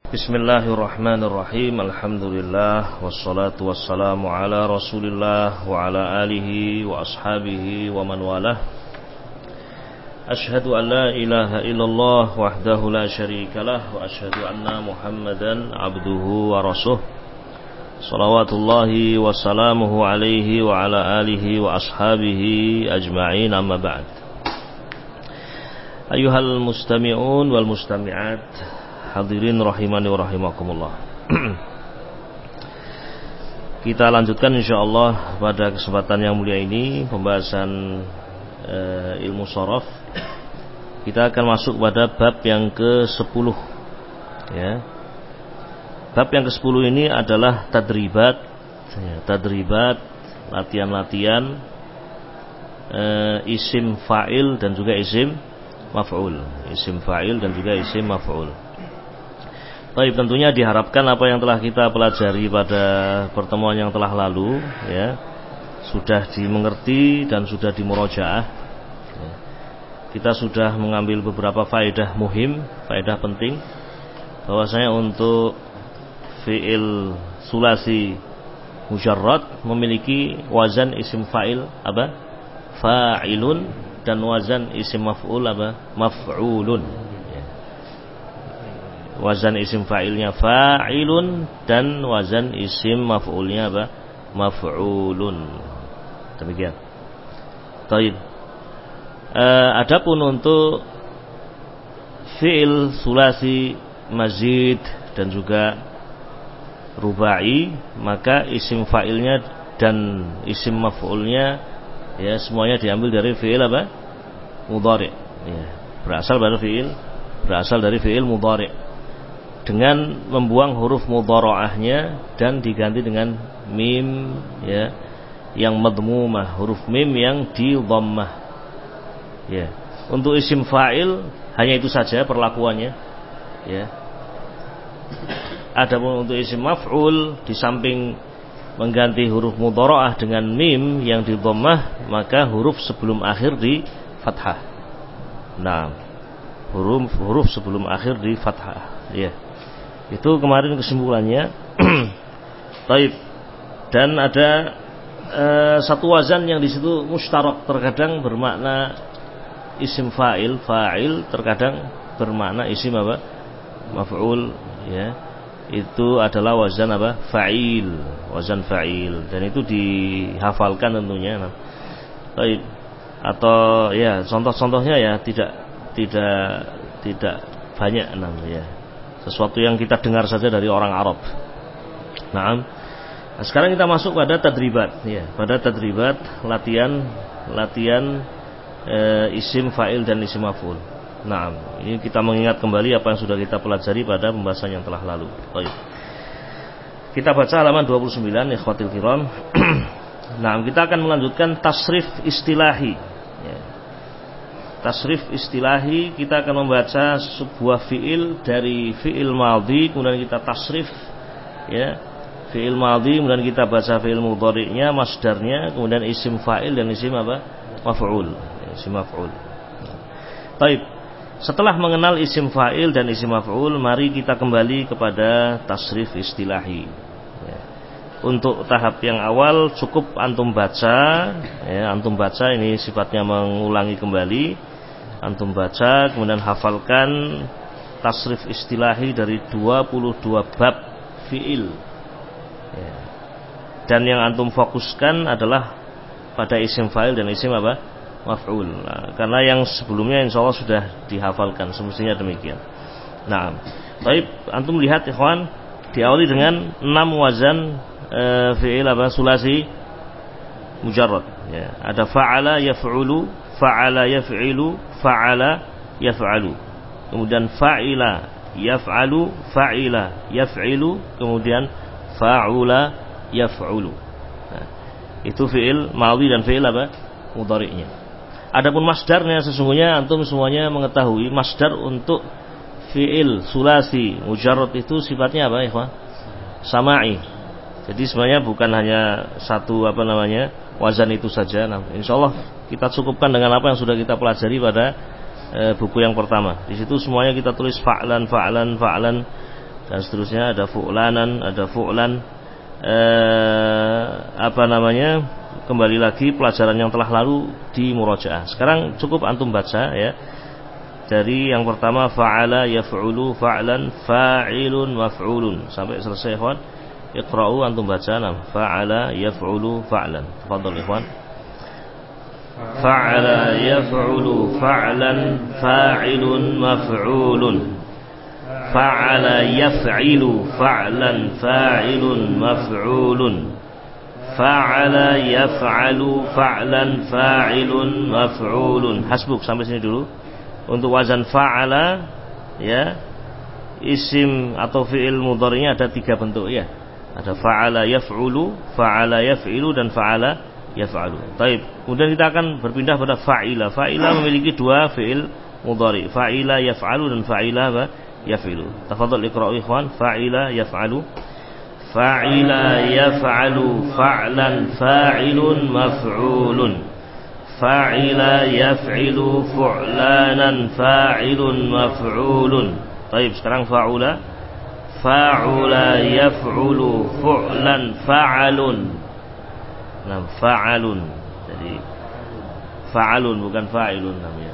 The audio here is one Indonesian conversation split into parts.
Bismillahirrahmanirrahim. Alhamdulillah wassalatu wassalamu ala Rasulillah wa ala alihi wa ashabihi wa man walah. Ashhadu an la ilaha illallah wahdahu la syarikalah wa ashhadu anna Muhammadan abduhu wa rasuluh. Shalawatullahi wa salamuhu alaihi wa ala alihi wa ashabihi ajma'in, amma ba'd. Ayyuhal mustami'un wal mustami'at, hadirin rahimani wa rahimakumullah. Kita lanjutkan insyaallah pada kesempatan yang mulia ini pembahasan ilmu shoraf. Kita akan masuk pada bab yang ke-10 ya. Bab yang ke-10 ini adalah tadribat ya, tadribat, latihan-latihan isim fa'il dan juga isim maf'ul. Isim fa'il dan juga isim maf'ul. Baik, tentunya diharapkan apa yang telah kita pelajari pada pertemuan yang telah lalu ya, sudah dimengerti dan sudah dimurojaah ya. Kita sudah mengambil beberapa faedah muhim, faedah penting, bahwasanya untuk fi'il sulasi mujarrad memiliki wazan isim fa'il apa? Fa'ilun, dan wazan isim maf'ul apa? Maf'ulun. Wazan isim fa'ilnya fa'ilun dan wazan isim maf'ulnya apa? Maf'ulun. Demikian. Baik. Adapun untuk fi'il sulasi mazid dan juga rubai, maka isim fa'ilnya dan isim maf'ulnya ya semuanya diambil dari fi'il apa? Mudhari'. Ya, berasal dari fi'il mudhari', dengan membuang huruf mudhara'ahnya dan diganti dengan mim ya yang madmumah, huruf mim yang di dhammah ya. Untuk isim fa'il hanya itu saja perlakuannya ya. Adapun untuk isim maf'ul, di samping mengganti huruf mudhara'ah dengan mim yang di dhammah, maka huruf sebelum akhir di fathah. Nah, huruf sebelum akhir di fathah ya. Itu kemarin kesimpulannya. Baik. Dan ada satu wazan yang di situ mustarak, terkadang bermakna isim fa'il, terkadang bermakna isim apa? Maf'ul ya. Itu adalah wazan apa? Fa'il, wazan fa'il, dan itu dihafalkan tentunya. Baik. Atau ya contoh-contohnya ya tidak banyak ya. Sesuatu yang kita dengar saja dari orang Arab. Nah, sekarang kita masuk pada tadribat ya, pada tadribat latihan isim fa'il dan isim maf'ul. Nah, ini kita mengingat kembali apa yang sudah kita pelajari pada pembahasan yang telah lalu. Baik. Kita baca halaman 29 ikhwatil kiram. Nah, kita akan melanjutkan tasrif istilahi ya. Tasrif istilahi, kita akan membaca sebuah fi'il dari fi'il madhi, kemudian kita tasrif ya, fi'il madhi, kemudian kita baca fi'il mudhari'nya, masdarnya, kemudian isim fa'il dan isim apa? Maf'ul. Isim maf'ul. Baik. Setelah mengenal isim fa'il dan isim maf'ul, mari kita kembali kepada tasrif istilahi ya. Untuk tahap yang awal cukup antum baca ya, antum baca, ini sifatnya mengulangi kembali. Antum baca, kemudian hafalkan tasrif istilahi dari 22 bab fi'il ya. Dan yang antum fokuskan adalah pada isim fa'il dan isim apa? Maf'ul. Nah, karena yang sebelumnya insyaallah sudah dihafalkan, semestinya demikian. Nah, baik, antum lihat ikhwan, diawali dengan 6 wazan fi'il apa? Sulasi mujarrad ya. Ada fa'ala yaf'ulu, fa'ala yaf'ilu, fa'ala yaf'alu, kemudian fa'ila yaf'alu, fa'ila yaf'ilu, kemudian fa'ula yaf'ulu. Nah, itu fi'il madhi dan fi'il apa? Mudhari'nya. Adapun masdarnya, sesungguhnya antum semuanya mengetahui masdar untuk fi'il sulasi mujarrad itu sifatnya apa ikhwan? Sama'i. Jadi sebenarnya bukan hanya satu wazan itu saja. Nah, insyaallah kita cukupkan dengan apa yang sudah kita pelajari pada buku yang pertama. Di situ semuanya kita tulis fa'lan, dan seterusnya, ada fu'lanan, ada fu'lan. Kembali lagi pelajaran yang telah lalu di murajaah. Sekarang cukup antum baca ya. Dari yang pertama fa'ala yaf'ulu fa'lan fa'ilun maf'ulun sampai selesai ikhwan. Iqra'u antum baca fa'ala yaf'ulu fa'lan. Tafadhal ikhwan. Fa'ala yaf'ulu fa'lan fa'ilun maf'ulun. Fa'ala yaf'ilu fa'lan fa'ilun maf'ulun. Fa'ala yaf'alu fa'lan fa'ilun maf'ulun. Hasbuk, sampai sini dulu. Untuk wazan fa'ala ya, isim atau fi'il mudhari'nya ada 3 bentuk ya. Ada fa'ala yaf'ulu, fa'ala yaf'ilu, dan fa'ala yaf'alu. Baik, kemudian kita akan berpindah pada fa'ila. Fa'ila memiliki 2 fi'il mudhari'. Fa'ila yaf'alu dan fa'ila yaf'ilu. Tafadhal iqra'u ikhwan. Fa'ila yaf'alu. Fa'ila yaf'alu fa'lan fa'ilun maf'ulun. Fa'ila yaf'ilu fu'lanan fa'ilun maf'ulun. Baik, sekarang fa'ula. Fa'ula yaf'ulu fu'lan fa'alun. Fa'alun. Jadi fa'alun bukan fa'ilun namanya.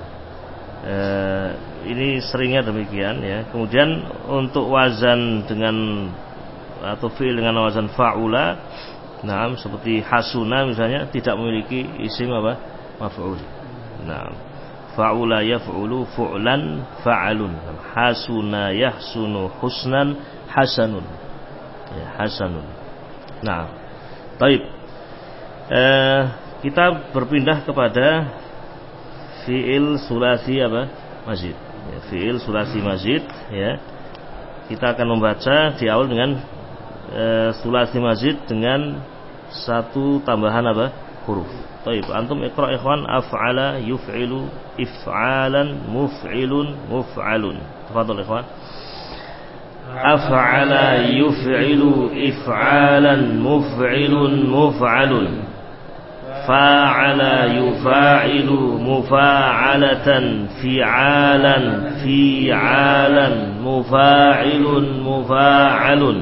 Ini seringnya demikian ya. Kemudian untuk wazan dengan atau fi'il dengan wazan fa'ula, seperti hasuna misalnya, tidak memiliki isim maf'ul. Fa'ula yaf'ulu fu'lan fa'alun. Hasuna yahsunu husnan hasanun. Ya, hasanun. Baik. Kita berpindah kepada fi'il sulasi mazid. Ya, fi'il sulasi mazid ya. Kita akan membaca di awal dengan sulasi mazid dengan 1 tambahan huruf. Baik, antum iqra ikhwan. Af'ala yuf'ilu if'alan muf'ilun muf'alun. Tafadhal ikhwan. Af'ala yuf'ilu if'alan muf'ilun muf'alun. Fa'ala yufa'ilu mufa'alatan fi'alan fi'alan mufa'ilun mufa'alun.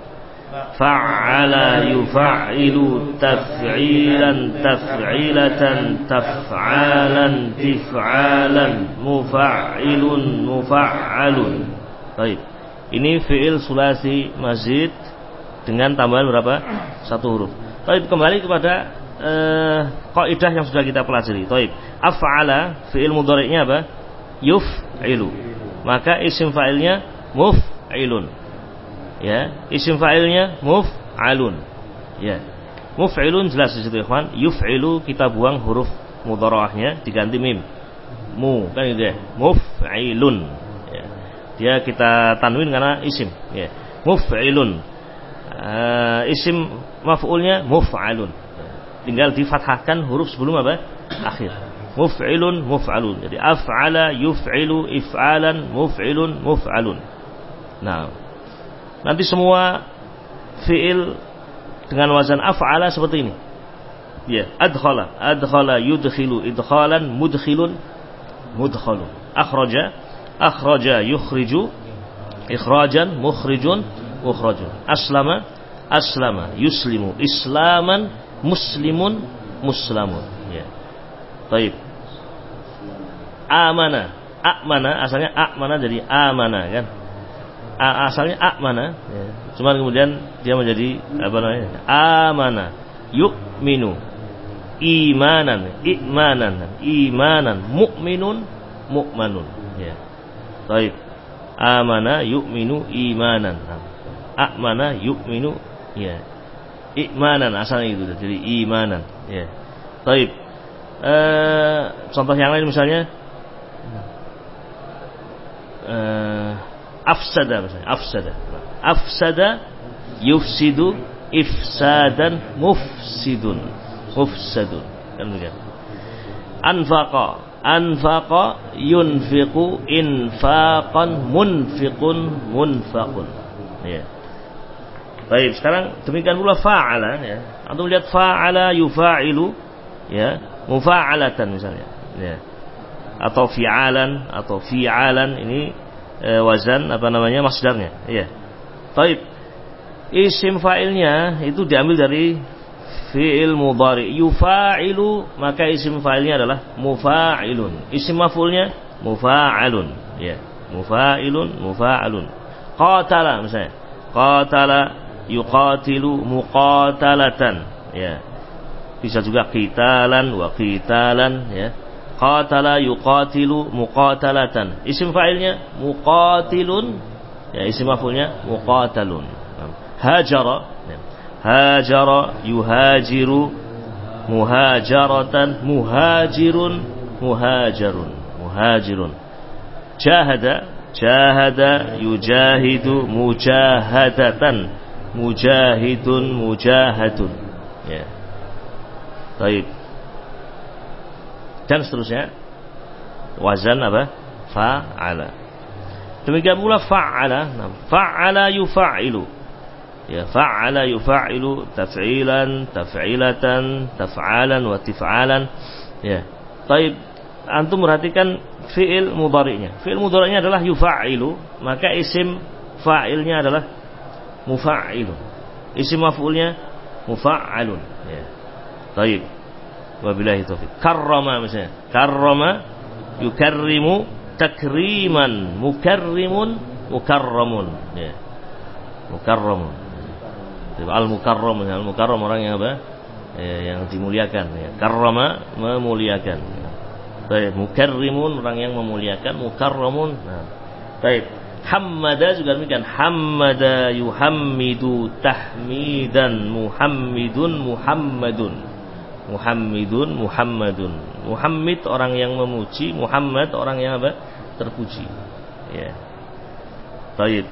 Fa'ala yuf'ilu taf'ilan taf'ilatan taf'alan tif'alan mufa'ilun mufa'alun. Baik. Ini fi'il sulasi mazid dengan tambahan berapa? 1 huruf. Baik, kembali kepada kaidah yang sudah kita pelajari. Baik. Af'ala fi'il mudhari'nya apa? Yuf'ilu. Maka isim fa'ilnya muf'ilun. Ya, isim fa'ilnya muf'alun. Ya. Muf'ilun jelas di situ ikhwan. Yuf'ilu kita buang huruf mudhara'ahnya diganti mim. Kan gitu ya. Muf'ilun. Ya. Dia kita tanwin karena isim, ya. Muf'ilun. Isim maf'ulnya muf'alun. Tinggal difathahkan huruf sebelum akhir. Muf'ilun muf'alun. Jadi af'ala yuf'ilu if'alan muf'ilun muf'alun. Nanti semua fi'il dengan wazan af'ala seperti ini. Ya, adkhala yudkhilu idkhalan mudkhilun mudkhalun. Akhraja yukhriju ikhrajan mukhrijun mukhrajun. Aslama yuslimu islaman muslimun muslamun. Ya. Baik. Amana asalnya amana jadi amana kan. Asalnya amana ya. Cuman kemudian dia menjadi amana. Yu'minu imanan mu'minun mu'manun ya. Baik. Amana yu'minu imanan. Amana yu'minu ya. Imanan asalnya itu jadi imanan ya. Baik. Contoh yang lain misalnya afsada misalnya. Afsada yufsidu ifsadan mufsadun kan begitu. Anfaqa yunfiqu infaqan munfaqun ya. Baik, sekarang demikian pula fa'ala ya. Antum lihat fa'ala yufa'ilu ya, mufa'alatan misalnya ya. Atau fi'alan ini wazan masdarnya ya. Taib. Isim fa'ilnya itu diambil dari fi'il mudhari. Yufa'ilu, maka isim fa'ilnya adalah mufa'ilun. Isim maf'ulnya mufa'alun. Ya, mufa'ilun, mufa'alun. Qatala misalnya. Qatala yuqatilu muqatalatan. Ya. Bisa juga qitalan wa qitalan, ya. Qatala yuqatilu muqatalatan. Isim fa'ilnya muqatilun, ya, isim maf'ulnya muqatalun. Hajara, ya. Hajara yuhajiru muhajaratan, muhajirun muhajarun, muhajirun. Jahada, jahada yujahidu mujahadatan, mujahidun mujahadun, ya. Baik. Dan seterusnya. Wazan apa? Fa'ala. Demikian pula fa'ala. Fa'ala yufa'ilu. Ya, fa'ala yufa'ilu taf'ilan, taf'ilatan, taf'alan wa tif'alan. Ya. Baik. Antum perhatikan fi'il mudhari'nya. Fi'il mudhari'nya adalah yufa'ilu, maka isim fa'ilnya adalah mufa'ilun. Isim maf'ulnya mufa'alun. Ya. Baik. Wabillahi taufiq. Karrama misalnya. Karrama yukarrimu takriman, mukarrimun mukarramun, ya. Mukarramun. Al-mukarram, al-mukarram orang yang apa? Ya, yang dimuliakan, ya. Karrama memuliakan. Baik, mukarrimun orang yang memuliakan, mukarramun. Nah. Baik. Hammada juga demikian. Hammada yuhammidu tahmidan, muhammidun muhammadun. Muhammidun Muhammadun. Muhammad orang yang memuji, Muhammad orang yang apa? Terpuji. Ya. Baik.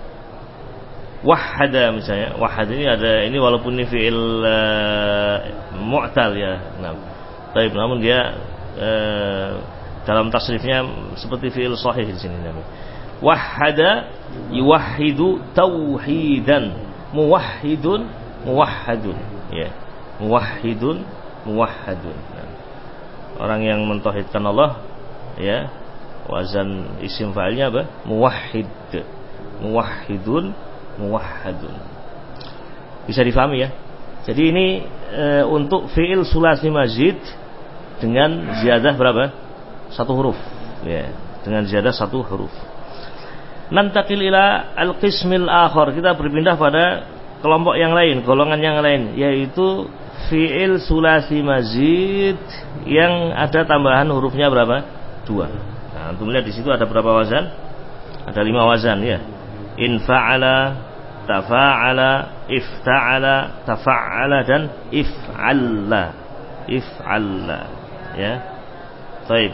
Wahada misalnya. Wahada ini ada, ini walaupun ini fi'il mu'tal, ya. Nah. Baik, namun dia dalam tasrifnya seperti fi'il sahih di sini namanya. Wahada yuwahhidu tauhidan, muwahhidun muwahhadun, ya. Muwahhidun muwahhadun. Nah, orang yang mentauhidkan Allah, ya, wazan isim fa'ilnya apa? Muwahhid. Muwahhidun muwahhadun. Bisa difahami, ya. Jadi ini untuk fi'il sulasi mazid dengan ziyadah berapa? 1 huruf, ya, dengan ziyadah 1 huruf. Nantakil ila al-qismil akhar. Kita berpindah pada kelompok yang lain, golongan yang lain, yaitu fi'il sulasi mazid yang ada tambahan hurufnya berapa? 2. Nah, antum lihat di situ ada berapa wazan? Ada 5 wazan, ya. In fa'ala, tafa'ala, ifta'ala, tafa'ala, dan if'alla. If'alla, ya. Baik.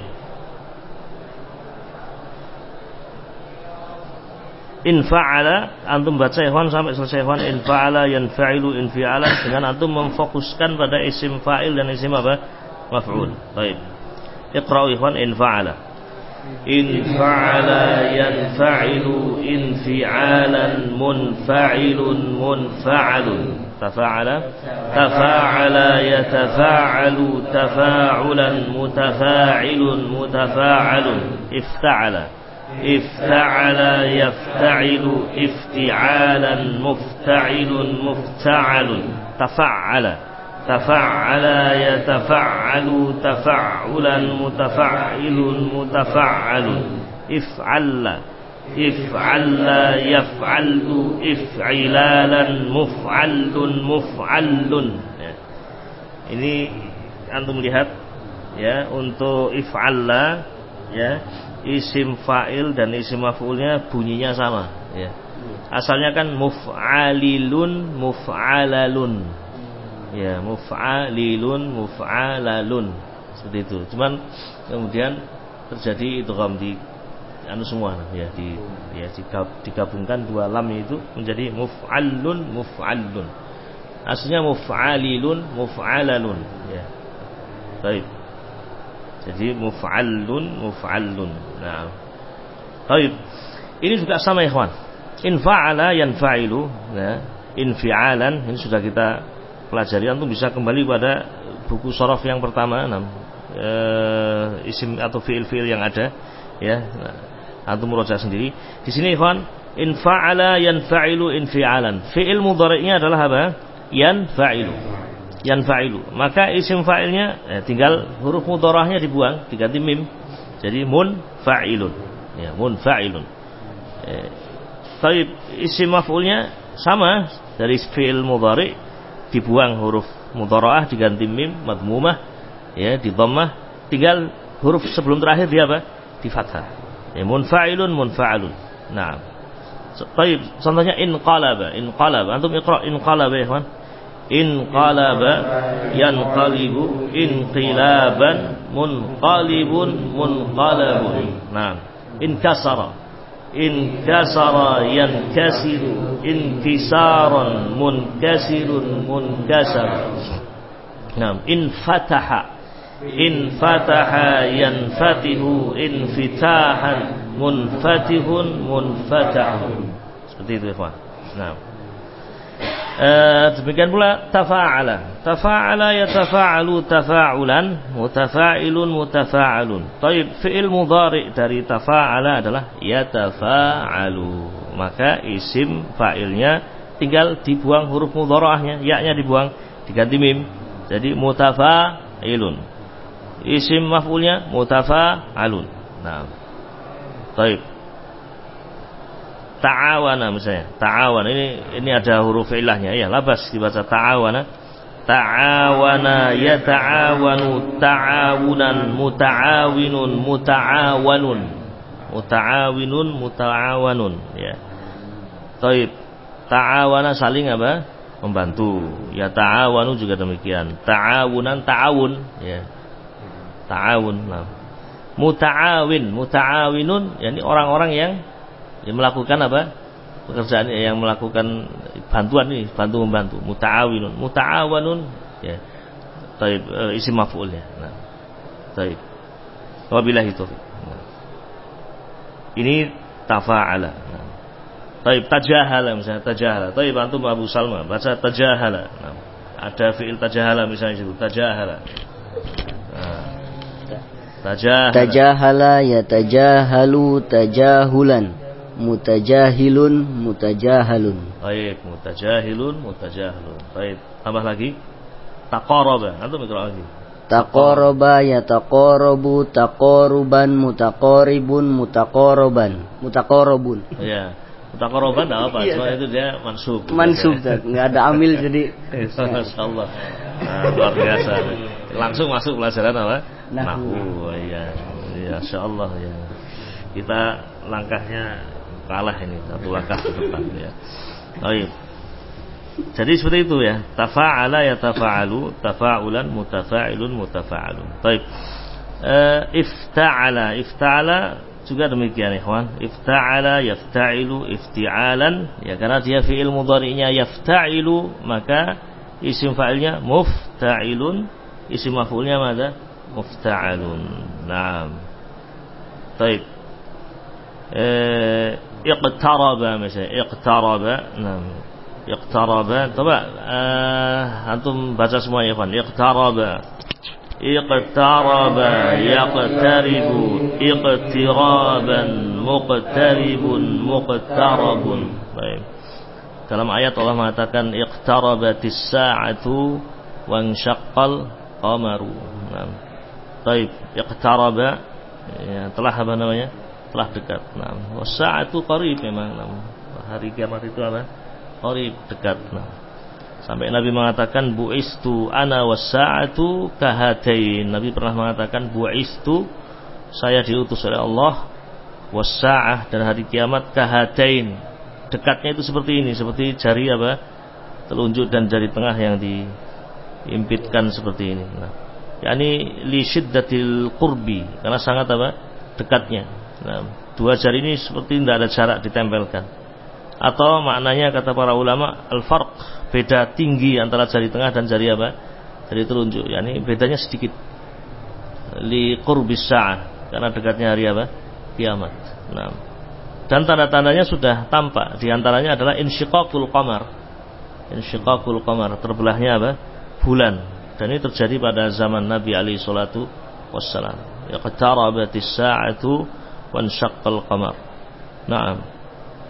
In fa'ala, antum baca ikhwan sampai selesai ikhwan. In fa'ala yanfa'ilu infi'alan, dengan antum memfokuskan pada isim fa'il dan isim apa? Maf'ul. Baik. Iqra'u ikhwan. In fa'ala. In fa'ala yanfa'ilu infi'alan munfa'ilun munfa'alun. Tafa'ala. Tafa'ala yatafa'alu tafa'ulan mutafa'ilun mutafa'alun. Ifta'ala. Ifta'ala yafta'ilu ifti'alan mufta'ilun mufta'alun. Tafa'ala. Tafa'ala yatafa'alu tafa'ulan mutafa'ilun mutafa'alun. If'alla. If'alla yaf'allu if'ilalan muf'allun muf'allun. Ya. Ini antum lihat, ya, untuk if'alla, ya, isim fa'il dan isim maf'ulnya bunyinya sama, ya. Asalnya kan muf'alilun muf'alalun, ya, muf'alilun muf'alalun, seperti itu. Cuman kemudian terjadi idgham di semua, ya, digabungkan 2 lam itu menjadi muf'alun muf'alun. Aslinya muf'alilun muf'alalun, ya. Baik. Jadi muf'alun muf'alun. Nah. Baik. Ini juga sama ikhwan. In fa'ala yanfa'ilu, ya. Infi'alan, ini sudah kita pelajari. Antum bisa kembali pada buku shorof yang pertama, isim atau fi'il-fi'il yang ada, ya. Nah, antum murojaah sendiri. Di sini ikhwan, In fa'ala yanfa'ilu infi'alan. Fi'il mudhari'nya adalah apa? Yanfa'ilu. Yanfa'ilu. Maka isim fa'ilnya tinggal huruf mudharahnya dibuang, diganti mim. Jadi munfa'ilun. Ya, munfa'ilun. Baik, isim maf'ulnya sama, dari fi'il mudhari' dibuang huruf mudhara'ah diganti mim madmumah, ya, di dhammah, tinggal huruf sebelum terakhir dia apa? Di fathah. Ya, munfa'ilun munfa'alun. Nah. Baik, contohnya inqalaba. Inqalaba. Antum iqra inqalaba ya, ikhwan. Inqalaba yanqalibu inqilaban munqalibun munqalabun. Nah, inkasara inkasara yankasiru inkisaran munkasirun munkasar. Nah, infataha infataha yanfatihu infitahan munfatihun munfatahun. Seperti itu, ikhwan. Nah, demikian pula tafa'ala. Tafa'ala yatafa'alu tafa'ulan, mutafa'ilun mutafa'alun. Taib, fi'il mudhari' dari tafa'ala adalah yatafa'alu. Maka isim fa'ilnya tinggal dibuang huruf mudhara'ahnya, ya-nya dibuang, diganti mim. Jadi mutafa'ilun. Isim maf'ulnya mutafa'alun. Nah. Taib. Ta'awana misalnya, ta'awana ini ada huruf ilahnya ya, labas dibaca ta'awana. Ta'awana yata'awanu ta'awunan muta'awinun muta'awanun muta'awinun muta'awanun, ya. Taib. Ta'awana saling apa? Membantu. Ya ta'awanu juga demikian. Ta'awunan ta'awun, ya. Ta'awun. Nah. Muta'awin, muta'awinun, yakni orang-orang yang melakukan apa? Pekerjaan yang melakukan bantuan ini, bantu membantu. Muta'awinun, muta'awanun, ya. Taib, isim maf'ulnya. Nah. Taib. Wabillahi taufiq. Nah. Ini tafa'ala. Nah. Taib, tajahala misalnya, tajahala. Taib, antum Abu Salma baca tajahala. Nah. Ada fi'il tajahala misalnya disebut tajahala. Nah. Tajahala yatajahalu tajahulan mutajahilun mutajahalun. Baik, mutajahilun mutajahalun. Baik, tambah lagi. Taqaraba. Antum ikra lagi. Taqaraba yataqarabu taqaruban mutaqaribun mutaqaraban mutaqarabun. Iya. Mutaqaraban apa? Soalnya itu dia mansub. Mansub, enggak ada amil jadi masyaallah. Nah, luar biasa. Langsung masuk pelajaran apa? Nahwu. Iya. Ya, insyaallah ya. Kita langkahnya kalah ini, satu langkah ke depan ya. Baik. Jadi seperti itu ya. Tafa'ala yatafa'alu, tafa'ulan mutafa'ilun mutafa'alun. Baik. Ifta'ala, ifta'ala juga demikian ikhwan. Ifta'ala yafta'ilu ifti'alan, ya, karena dia fi'il mudhari'nya yafta'ilu, maka isim fa'ilnya mufta'ilun, isim maf'ulnya mana? Mufta'alun. Naam. Baik. Iqtaraba misalnya, iqtaraba. Naam. Iqtaraba. Coba antum baca semua ya, ikhwan. Iqtaraba. Iqtaraba yaqtaribu iqtiraban muqtaribun muqtarabun. Baik. Dalam ayat Allah mengatakan iqtarabatis sa'atu wanshaqqal qamaru. Nah. Baik, iqtaraba, ya, telah apa namanya? Telah dekat. Nah, was-sa'atu qarib memang. Nah, hari kiamat itu apa? Qarib, dekat. Nah. Sampai Nabi mengatakan bu'istu ana was-sa'atu kahatain. Nabi pernah mengatakan bu'istu, saya diutus oleh Allah, was-sa'ah, dan hari kiamat kahatain. Dekatnya itu seperti ini, seperti jari apa? Telunjuk dan jari tengah yang diimpitkan seperti ini. Nah, yakni li syiddatil qurbi, karena sangat apa? Dekatnya. Nah, dua jari ini seperti tidak ada jarak ditempelkan. Atau maknanya kata para ulama al-farq, beda tinggi antara jari tengah dan jari apa? Jari telunjuk. Yani bedanya sedikit. Li qurbis sa'ah, karena dekatnya hari apa? Kiamat. Nah, dan tanda-tandanya sudah tampak. Di antaranya adalah insyiqaqul qamar. Insyiqaqul qamar, terbelahnya apa? Bulan. Dan ini terjadi pada zaman Nabi alaihi salatu wassalam. Iqtarabatis sa'atu wanshaqqal qamar. Naam.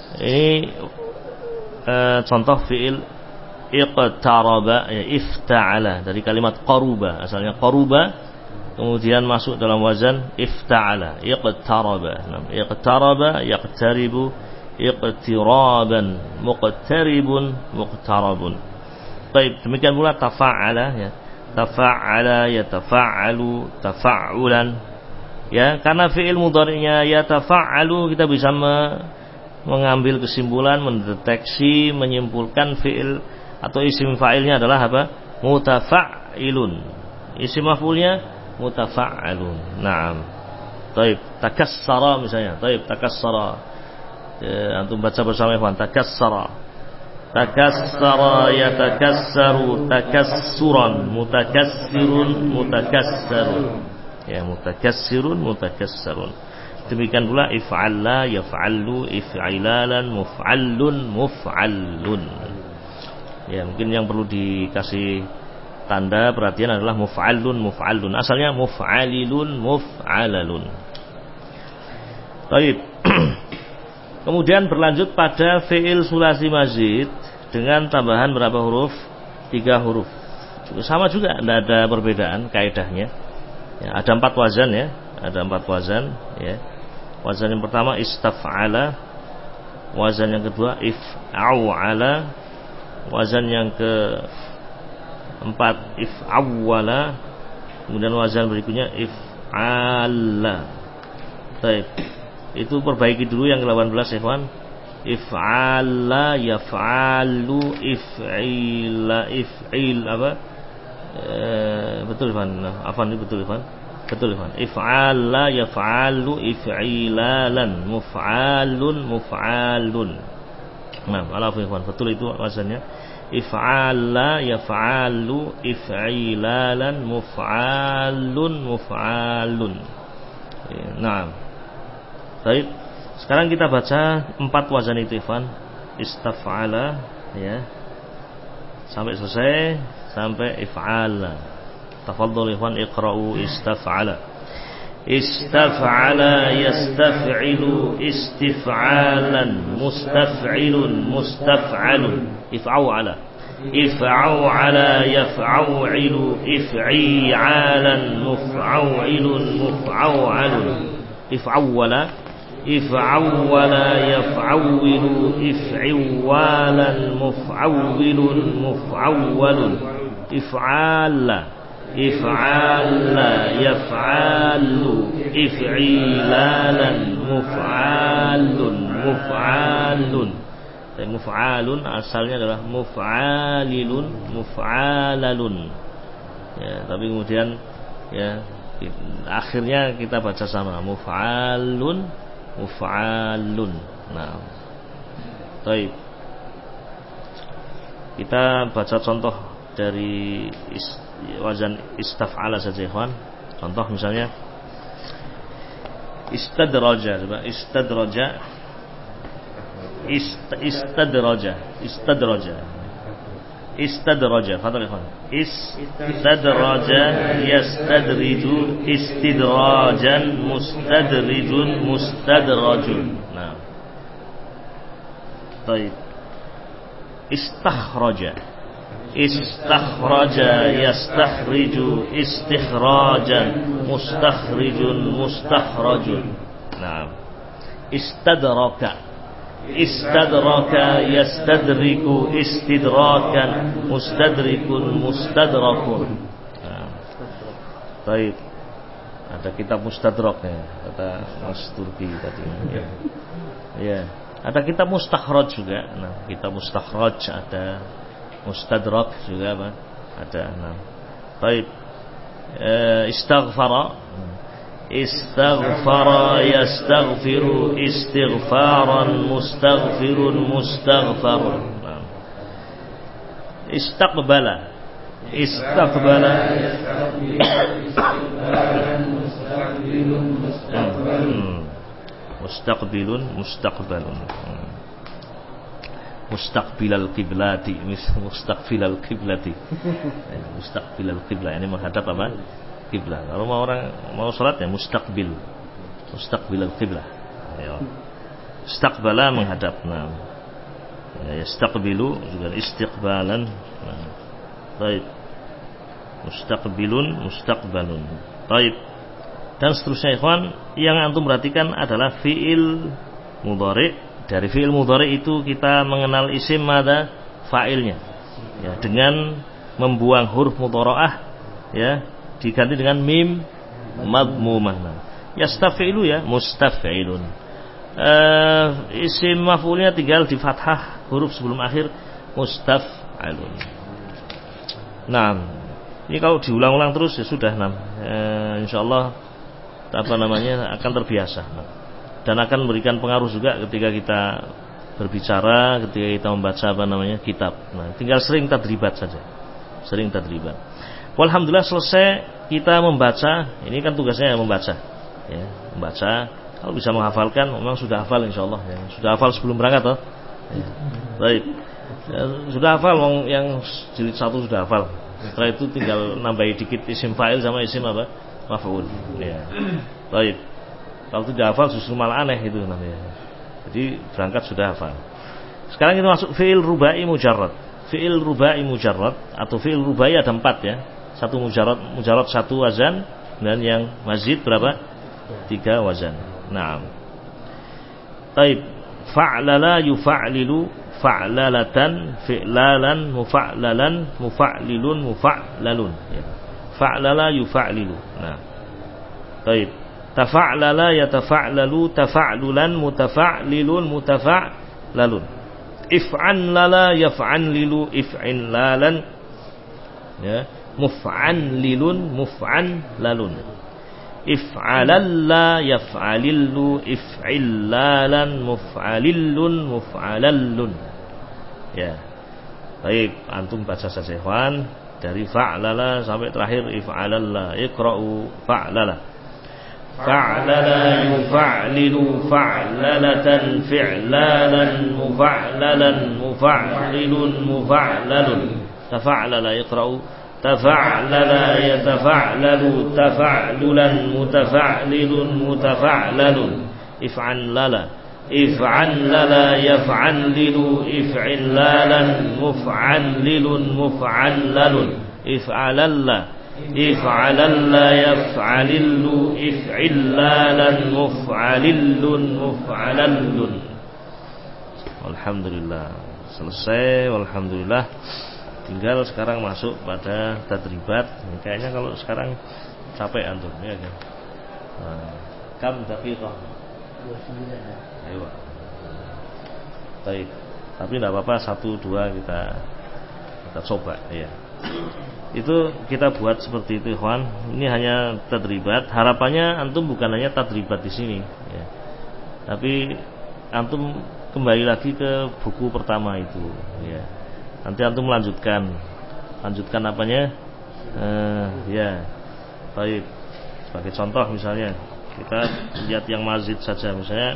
Ini contoh fi'il iqtaraba, ya, ifta'ala, dari kalimat qaruba, asalnya qaruba kemudian masuk dalam wazan ifta'ala, iqtaraba. Nah, iqtaraba yaqtaribu, iqtiraban, muqtaribun, muqtarabun. Baik, demikian pula tafa'ala, ya. Tafa'ala yatafa'alu, tafa'ulan. Ya, karena fi'il mudhari'nya yatafa'alu, kita bisa mengambil kesimpulan, mendeteksi, menyimpulkan fi'il atau isim fa'ilnya adalah apa? Mutafa'ilun. Isim maf'ulnya mutafa'alun. Naam. Taib, takassara misalnya. Taib, takassara. Ya, antum baca bersama ikhwan. Takassara. Takassara yatakassaru takassuran, mutakassirun, mutakassarun. Ya, mutakassirun, mutakassarun. Demikian pula if'alla yaf'allu, if'ilalan, muf'allun, muf'allun. Ya, mungkin yang perlu dikasih tanda perhatian adalah muf'allun, muf'allun. Asalnya muf'alilun, muf'alalun. Baik. Kemudian berlanjut pada fi'il sulasi mazid dengan tambahan berapa huruf? 3 huruf. Sama juga, tidak ada perbedaan kaidahnya. Ya, ada 4 wazan, ya. Ada 4 wazan, ya. Wazan yang pertama istaf'ala, wazan yang kedua if'aw'ala, wazan yang keempat if'awwala, kemudian wazan berikutnya if'ala. Baik. Itu perbaiki dulu yang ke-18, ikhwan. If'ala yaf'alu, if'ila, if'il apa? Betul, Ikhwan. Afwan, betul, Ikhwan. Betul, Ikhwan. If'ala yaf'alu, if'ilalan, muf'alun, muf'alun. Nah, alaf, Ikhwan. Betul itu wazannya. If'ala yaf'alu, if'ilalan, muf'alun, muf'alun. Nah. Baik. Sekarang kita baca 4 wazan itu, Ikhwan. Istaf'ala, ya. Sampai selesai, sampai if'ala. Tafadhal ikhwan, iqra'u istaf'ala. Istaf'ala yastaf'ilu, istif'alan, mustaf'ilun, mustaf'alun. If'aw'ala. If'aw'ala yaf'aw'ilu, if'i'alan, muf'aw'ilun, muf'aw'alun. If'awwala, if'awwala yaf'awwilu, if'iwalan, muf'awwilun, muf'awwalun. If'ala, if'ala yaf'alu, if'ilalan, muf'alun, muf'alun. Dan muf'alun asalnya adalah muf'alilun, muf'alalun. Ya, tapi kemudian ya akhirnya kita baca sama muf'alun, muf'alun. Nah, baik. Kita baca contoh dari wazan istaf'ala saja, ikhwan. Contoh misalnya istadraja, coba istadraja, istadraja, istadraja, istadraja. Fadhal ikhwan. Istadraja yastadriju, istidrajan, mustadrijun, mustadrajun. Nah, baik. Istakhraja, istakhraja yastakhriju, istikhrajan, mustakhrijun, mustakhrajun. Nah, istadraka, istadraka yastadriku, istidrakan, mustadrikun, mustadrakun. Nah, baik. Ada kitab mustadraknya, kata Mas Turki tadi. Ya. Ada kitab mustakhraj juga. Nah, kitab mustakhraj ada, mustadrak juga apa? Ada. Nah, baik. Istaghfara, istaghfara yastaghfiru, istighfaran, mustaghfirun, mustaghfarun. Nah. Istaqbala, istaqbala, mustaqbilun, mustaqbalun. Mustaqbilal qiblati, mustaqbilal qiblati. Mustaqbilal qiblah, ini menghadap apa? Qiblah. Kalau mau orang mau salat ya mustaqbil, mustaqbilal qiblah. Ayo. Istaqbala menghadap. Nah, ya, yastaqbilu juga istiqbalan. Nah, baik. Mustaqbilun, mustaqbalun. Baik. Dan seterusnya ikhwan, yang antum perhatikan adalah fi'il mudhari'. Dari fi'il mudhari' itu kita mengenal isim mada fa'ilnya. Ya, dengan membuang huruf mudhara'ah, ya, diganti dengan mim madmumah. Yastafilu ya, mustafilun. Isim maf'ulnya tinggal di fathah huruf sebelum akhir, mustaf'alun. Nah, ini kalau diulang-ulang terus ya sudah, insyaallah akan terbiasa. Dan akan memberikan pengaruh juga ketika kita berbicara, ketika kita membaca kitab. Nah, tinggal sering tadribat saja. Sering tadribat. Walhamdulillah selesai kita membaca. Ini kan tugasnya membaca. Ya, membaca. Kalau bisa menghafalkan, memang sudah hafal insyaallah ya. Sudah hafal sebelum berangkat toh. Ya. Baik. Ya, sudah hafal yang jilid 1 sudah hafal. Setelah itu tinggal nambahi dikit isim fa'il sama isim maf'ul. Ya. Baik. Kalau tidak hafal justru malah aneh itu namanya. Jadi berangkat sudah hafal. Sekarang kita masuk fi'il rubai mujarrad. Fi'il rubai mujarrad atau fi'il rubai ada 4 ya. Satu mujarrad 1 wazan, dan yang mazid berapa? 3 wazan. Naam. Taib. Fa'lala yufa'lilu fa'lalatan fi'lalan mufa'lalan mufa'lilun mufa'lalun. Ya. Fa'lala yufa'lilu. Nah. Taib. Tafa'lala yatafa'lalu tafa'lulan mutafa'lilun mutafa'lalun. If'an lala yaf'an lilu if'in lalan, ya, muf'an lilun muf'an lalun. If'alalla yaf'alillu if'il lalan muf'alillun muf'alallun. Ya. Baik, antum baca saja ikhwan dari fa'lala sampai terakhir if'alalla. Iqra'u fa'lala. فعللا يفعلل فعللة فعلالا مفعللا مفعلل مفعلل تفعلل يقرأ تفعلل يتفعلل تفعللا متفعلل متفعلل افعلل افعلل يفعلل افعلالا مفعلل مفعلل افعلل if'alalla yaf'alillu if'illalan muf'alillun muf'alallun. Alhamdulillah selesai. Alhamdulillah, tinggal sekarang masuk pada tadribat. Kayaknya kalau sekarang capek antum ya kan. Kam daqiqah 29 ya. Ayo. Baik. Tapi enggak apa-apa 1 2 kita coba ya. Itu kita buat seperti itu ikhwan. Ini hanya tadribat. Harapannya antum bukan hanya tadribat di sini ya. Tapi antum kembali lagi ke buku pertama itu ya. Nanti antum lanjutkan apanya? Ya. Baik. Sebagai contoh misalnya kita lihat yang mazid saja misalnya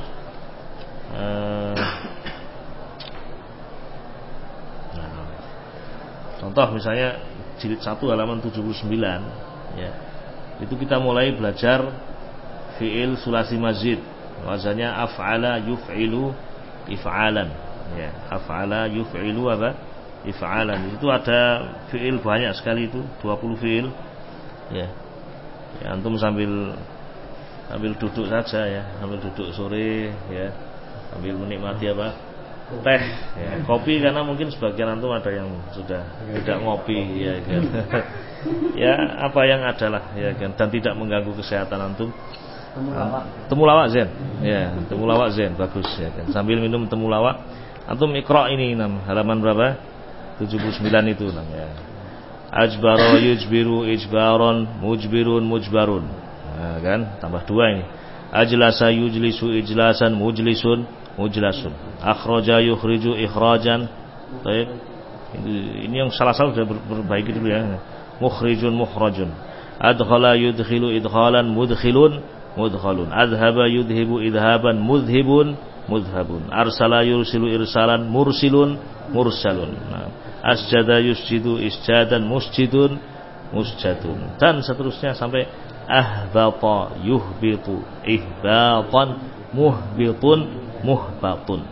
contoh misalnya jilid 1 halaman 79 ya. Itu kita mulai belajar fi'il sulasi mazid. Wazannya af'ala yuf'ilu if'alan ya. Af'ala yuf'ilu apa? If'alan. Itu ada fi'il banyak sekali itu, 20 fi'il ya. Ya antum sambil duduk saja ya, sambil duduk sore ya, sambil menikmati apa? Teh ya, kopi, karena mungkin sebagian antum ada yang sudah tidak ngopi ya kan. Ya apa yang adalah ya kan, dan tidak mengganggu kesehatan antum. Temulawak zen ya, temulawak zen bagus ya kan. Sambil minum temulawak antum iqra ini halaman berapa? 79 itu ya. Ajbaro yujbiru ijbaron mujbirun mujbarun. Nah, kan tambah 2 ini. Ajlasa yujlisu ijlasan mujlisun mujlasun. Akhraja yukhriju ikhrajan. Baik. Ini yang salah-salah sudah berbaiki dulu ya. Mukhrijun mukhrajun. Adkhala yudkhilu idkhalan mudkhilun mudkhalun. Adhaba yudhibu idhaban mudhibun mudhabun. Arsala yursilu irsalan mursilun mursalun. Nah, asjada yusjidu isjadan musjidun musjadun, dan seterusnya sampai ahbata yuhbitu ihbatan muhbitun muhbatun.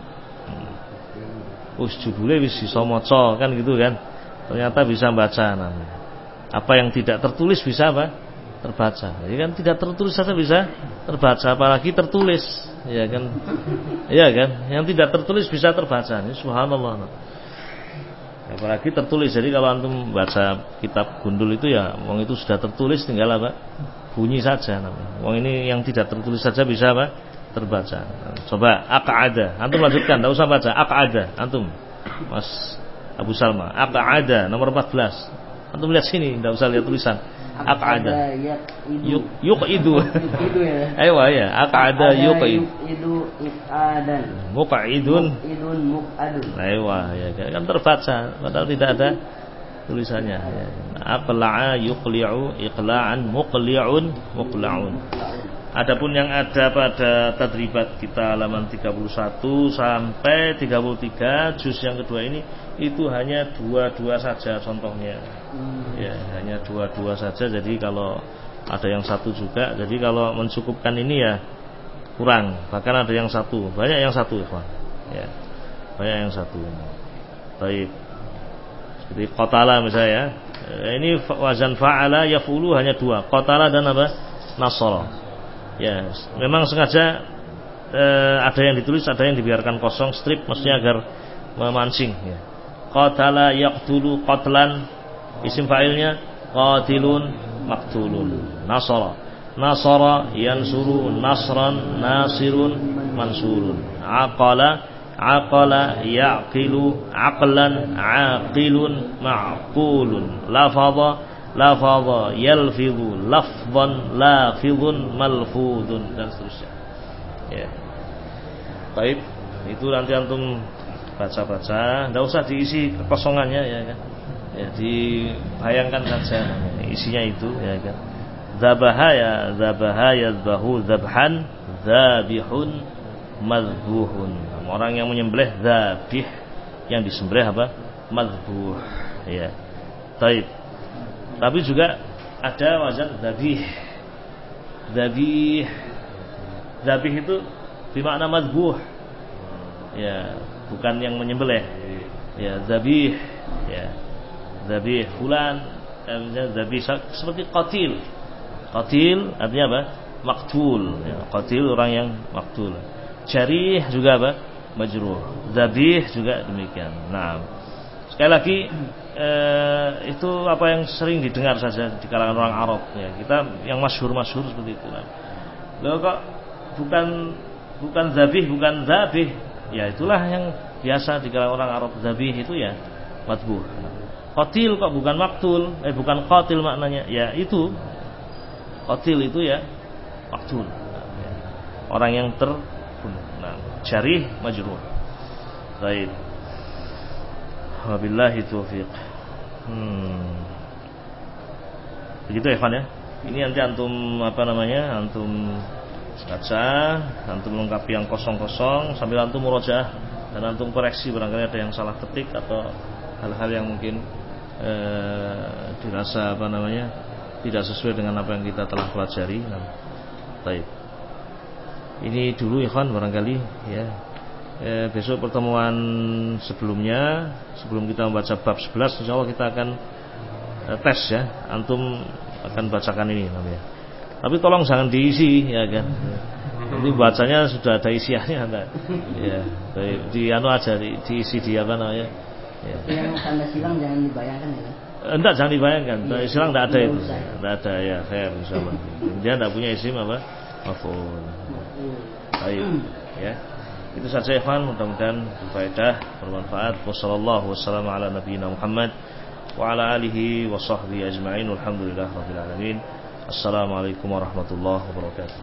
Judulnya wis iso maca kan gitu kan. Ternyata bisa baca namanya. Apa yang tidak tertulis bisa apa? Terbaca. Jadi kan tidak tertulis saja bisa terbaca, apalagi tertulis, ya kan? Iya kan? Yang tidak tertulis bisa terbaca. Ini subhanallah. Apalagi tertulis. Jadi kalau antum baca kitab gundul itu ya, wong itu sudah tertulis, tinggal apa? Bunyi saja namanya. Wong ini yang tidak tertulis saja bisa apa? Terbaca. Coba aq'ada. Antum lanjutkan, enggak usah baca. Aq'ada. Antum Mas Abu Salma, aq'ada nomor 14. Antum lihat sini, enggak usah lihat tulisan. Aq'ada. Yuqidu. Ayo ya, aq'ada yuqidu iqadan. Muq'idun muq'adun. Ayo ya, kan terbaca padahal tidak ada tulisannya ya. Aqla'a yuqli'u iqla'an muqli'un muqla'un. Adapun yang ada pada tadribat kita halaman 31 sampai 33 juz yang kedua ini itu hanya dua saja contohnya. Ya, hanya dua saja. Jadi kalau ada yang satu juga, jadi kalau mencukupkan ini ya kurang. Bahkan ada yang satu, banyak yang satu, ikhwan. Ya. Banyak yang satu. Baik. Seperti qatala misalnya ya. Ini wazan fa'ala yaf'ulu hanya dua, qatala dan apa? Nasara. Ya, memang sengaja ada yang ditulis, ada yang dibiarkan kosong, strip maksudnya agar memancing ya. Qatala yaqtulu qatlan, isim fa'ilnya qatilun maqtulun. Nasara yansuru nasran nasirun mansurun. Aqala yaqilu aqlan aqilun ma'qulun. Lafadha yalfidhu lafdhan lafidhun malfudun dan seterusnya. Ya. Baik, itu nanti antum baca-baca, enggak usah diisi kekosongannya ya kan. Ya, dibayangkan saja isinya itu ya kan. Dzabaha yadbahu dzabhan dzabihun madzbuhun. Orang yang menyembelih dzabih, yang disembelih apa? Madzbuh. Ya. Baik. Tapi juga ada wazan dzabih. Dzabih itu bermakna madzbuh. Ya, bukan yang menyembelih. Ya, dzabih. Ya. Dzabih fulan, dzabih seperti qatil. Qatil artinya apa? Maqtul. Ya, qatil orang yang maqtul. Jarih juga apa? Majruh. Dzabih juga demikian. Nah, sekali lagi itu apa yang sering didengar saja di kalangan orang Arab ya. Kita yang masyhur seperti itu. Loh kok bukan zabih, bukan zabih. Ya itulah yang biasa di kalangan orang Arab. Zabih itu ya matbuh. Qatil kok bukan maktul, bukan qatil maknanya. Ya itu qatil itu ya maktul. Orang yang terbunuh. Nah, jarih majruh. Baik. Wabillahi taufiq. Begitu ya Ikhwan ya. Ini nanti antum antum baca, antum lengkapi yang kosong-kosong sambil antum murojaah dan antum koreksi barangkali ada yang salah ketik atau hal-hal yang mungkin dirasa tidak sesuai dengan apa yang kita telah pelajari. Baik. Ini dulu Ikhwan barangkali ya. Besok pertemuan sebelumnya, sebelum kita membaca bab 11, insyaallah kita akan tes ya. Antum akan bacakan ini namanya. Tapi tolong jangan diisi ya kan. Ini bacanya sudah ada isiannya enggak? Ya, aja diisi di apa namanya? Ya. Yang tanda silang jangan dibayangkan ya kan? Enggak, jangan dibayangkan. Tanda silang enggak ada itu. Enggak ada ya, khair insyaallah. Dia enggak punya isim apa? Maf'ul. Baik, ya. Itu saja ikhwan, mudah-mudahan berfaedah, bermanfaat. Wassallallahu wassalamu ala nabiyina Muhammad wa ala alihi wa sahbihi ajma'in. Walhamdulillahirabbil alamin. Assalamualaikum warahmatullahi wabarakatuh.